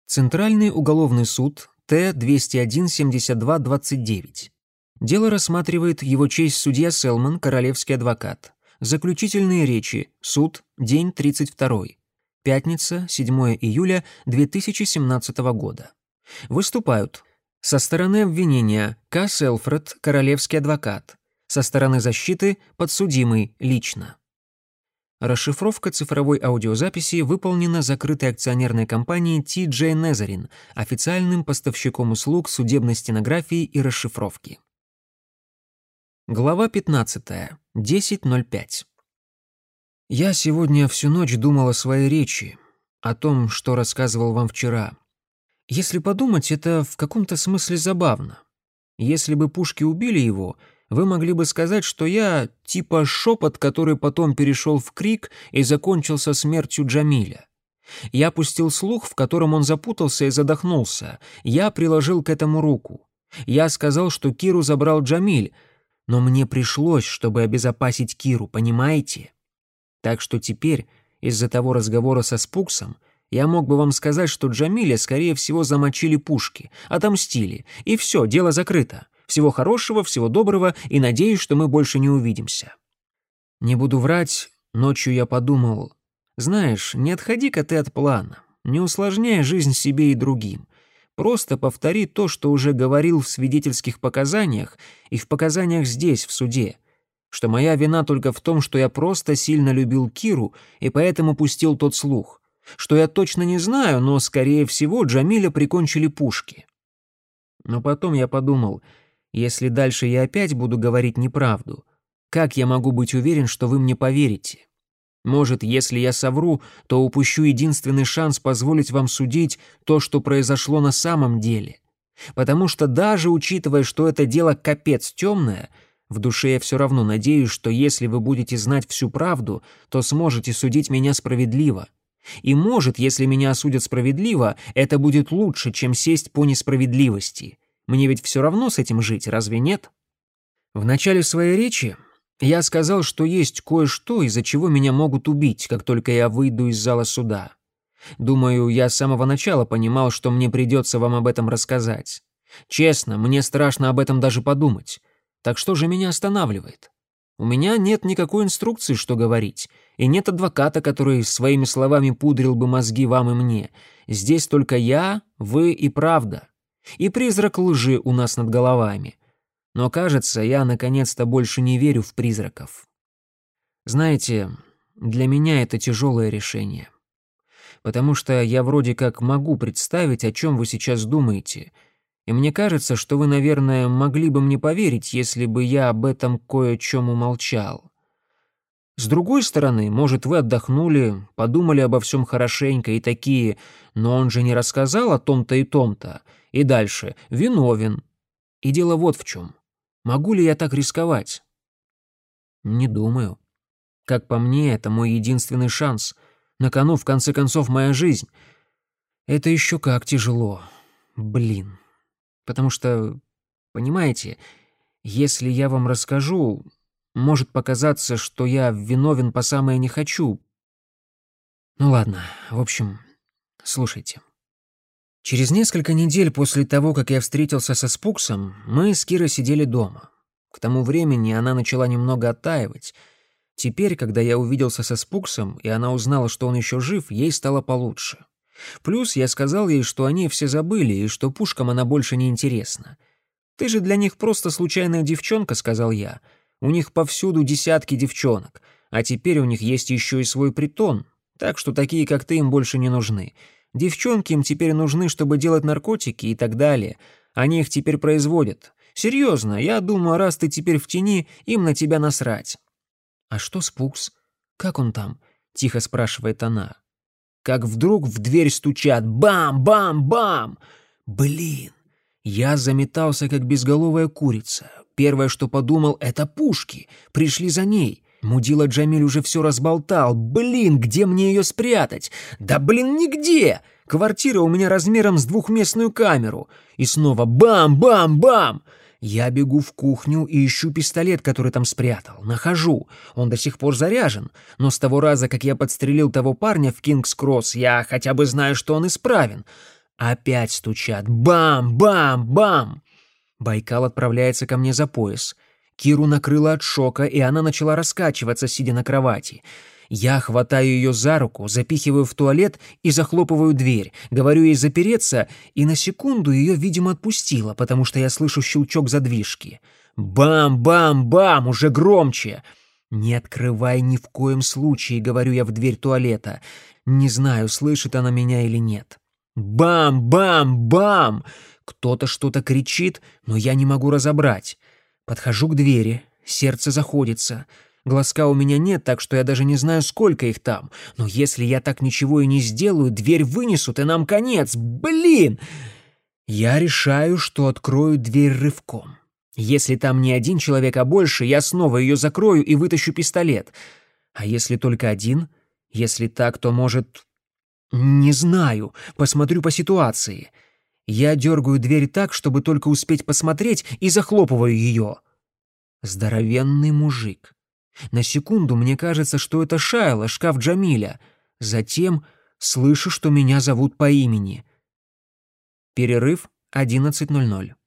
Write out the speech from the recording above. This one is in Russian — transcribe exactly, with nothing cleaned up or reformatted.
Центральный уголовный суд Т двести один семьдесят два двадцать девять. Дело рассматривает его честь судья Селман, королевский адвокат. Заключительные речи. Суд. День тридцать второй. Пятница, седьмое июля две тысячи семнадцатого года. Выступают со стороны обвинения К. Селфред, королевский адвокат. Со стороны защиты подсудимый лично. Расшифровка цифровой аудиозаписи выполнена закрытой акционерной компанией Ти Джей Незарин, официальным поставщиком услуг судебной стенографии и расшифровки. Глава пятнадцатая. десять ноль пять. Я сегодня всю ночь думал о своей речи, о том, что рассказывал вам вчера. Если подумать, это в каком-то смысле забавно. Если бы пушки убили его, вы могли бы сказать, что я типа шепот, который потом перешел в крик и закончился смертью Джамиля. Я пустил слух, в котором он запутался и задохнулся. Я приложил к этому руку. Я сказал, что Киру забрал Джамиль, но мне пришлось, чтобы обезопасить Киру, понимаете? Так что теперь, из-за того разговора со Спуксом, я мог бы вам сказать, что Джамиля, скорее всего, замочили пушки, отомстили, и все, дело закрыто. Всего хорошего, всего доброго, и надеюсь, что мы больше не увидимся. Не буду врать, ночью я подумал, знаешь, не отходи-ка ты от плана, не усложняй жизнь себе и другим. Просто повтори то, что уже говорил в свидетельских показаниях и в показаниях здесь, в суде, что моя вина только в том, что я просто сильно любил Киру и поэтому пустил тот слух, что я точно не знаю, но, скорее всего, Джамиля прикончили пушки. Но потом я подумал, если дальше я опять буду говорить неправду, как я могу быть уверен, что вы мне поверите? Может, если я совру, то упущу единственный шанс позволить вам судить то, что произошло на самом деле. Потому что даже учитывая, что это дело капец темное, в душе я все равно надеюсь, что если вы будете знать всю правду, то сможете судить меня справедливо. И может, если меня осудят справедливо, это будет лучше, чем сесть по несправедливости. Мне ведь все равно с этим жить, разве нет? В начале своей речи я сказал, что есть кое-что, из-за чего меня могут убить, как только я выйду из зала суда. Думаю, я с самого начала понимал, что мне придется вам об этом рассказать. Честно, мне страшно об этом даже подумать. Так что же меня останавливает? У меня нет никакой инструкции, что говорить, и нет адвоката, который своими словами пудрил бы мозги вам и мне. Здесь только я, вы и правда. И призрак лжи у нас над головами. Но, кажется, я наконец-то больше не верю в призраков. Знаете, для меня это тяжелое решение. Потому что я вроде как могу представить, о чем вы сейчас думаете. И мне кажется, что вы, наверное, могли бы мне поверить, если бы я об этом кое-чем умолчал. С другой стороны, может, вы отдохнули, подумали обо всем хорошенько и такие, но он же не рассказал о том-то и том-то. И дальше виновен. И дело вот в чем. Могу ли я так рисковать? Не думаю. Как по мне, это мой единственный шанс. На кону, в конце концов, моя жизнь. Это еще как тяжело. Блин. Потому что, понимаете, если я вам расскажу, может показаться, что я виновен по самое не хочу. Ну ладно, в общем, слушайте. Через несколько недель после того, как я встретился со Спуксом, мы с Кирой сидели дома. К тому времени она начала немного оттаивать. Теперь, когда я увиделся со Спуксом, и она узнала, что он еще жив, ей стало получше. Плюс я сказал ей, что они все забыли, и что пушкам она больше не интересна. «Ты же для них просто случайная девчонка», — сказал я. «У них повсюду десятки девчонок, а теперь у них есть еще и свой притон, так что такие, как ты, им больше не нужны». Девчонки им теперь нужны, чтобы делать наркотики и так далее. Они их теперь производят. Серьезно, я думаю, раз ты теперь в тени, им на тебя насрать». «А что Спукс? Как он там?» — тихо спрашивает она. Как вдруг в дверь стучат. Бам-бам-бам! Блин! Я заметался, как безголовая курица. Первое, что подумал, это пушки. Пришли за ней. Мудила Джамиль уже все разболтал. Блин, где мне ее спрятать? Да блин, нигде! Квартира у меня размером с двухместную камеру. И снова бам-бам-бам! Я бегу в кухню и ищу пистолет, который там спрятал. Нахожу. Он до сих пор заряжен. Но с того раза, как я подстрелил того парня в Кингс-Кросс, я хотя бы знаю, что он исправен. Опять стучат. Бам, бам, бам! Байкал отправляется ко мне за пояс. Киру накрыло от шока, и она начала раскачиваться, сидя на кровати. Я хватаю ее за руку, запихиваю в туалет и захлопываю дверь. Говорю ей запереться, и на секунду ее, видимо, отпустило, потому что я слышу щелчок задвижки. Бам-бам-бам, уже громче. «Не открывай ни в коем случае», — говорю я в дверь туалета. Не знаю, слышит она меня или нет. Бам-бам-бам! Кто-то что-то кричит, но я не могу разобрать. Подхожу к двери, сердце заходится. Глазка у меня нет, так что я даже не знаю, сколько их там. Но если я так ничего и не сделаю, дверь вынесут, и нам конец. Блин! Я решаю, что открою дверь рывком. Если там не один человек, а больше, я снова ее закрою и вытащу пистолет. А если только один? Если так, то, может... Не знаю. Посмотрю по ситуации. Я дергаю дверь так, чтобы только успеть посмотреть, и захлопываю ее. Здоровенный мужик. На секунду мне кажется, что это Шайла, шкаф Джамиля. Затем слышу, что меня зовут по имени. Перерыв одиннадцать ноль ноль.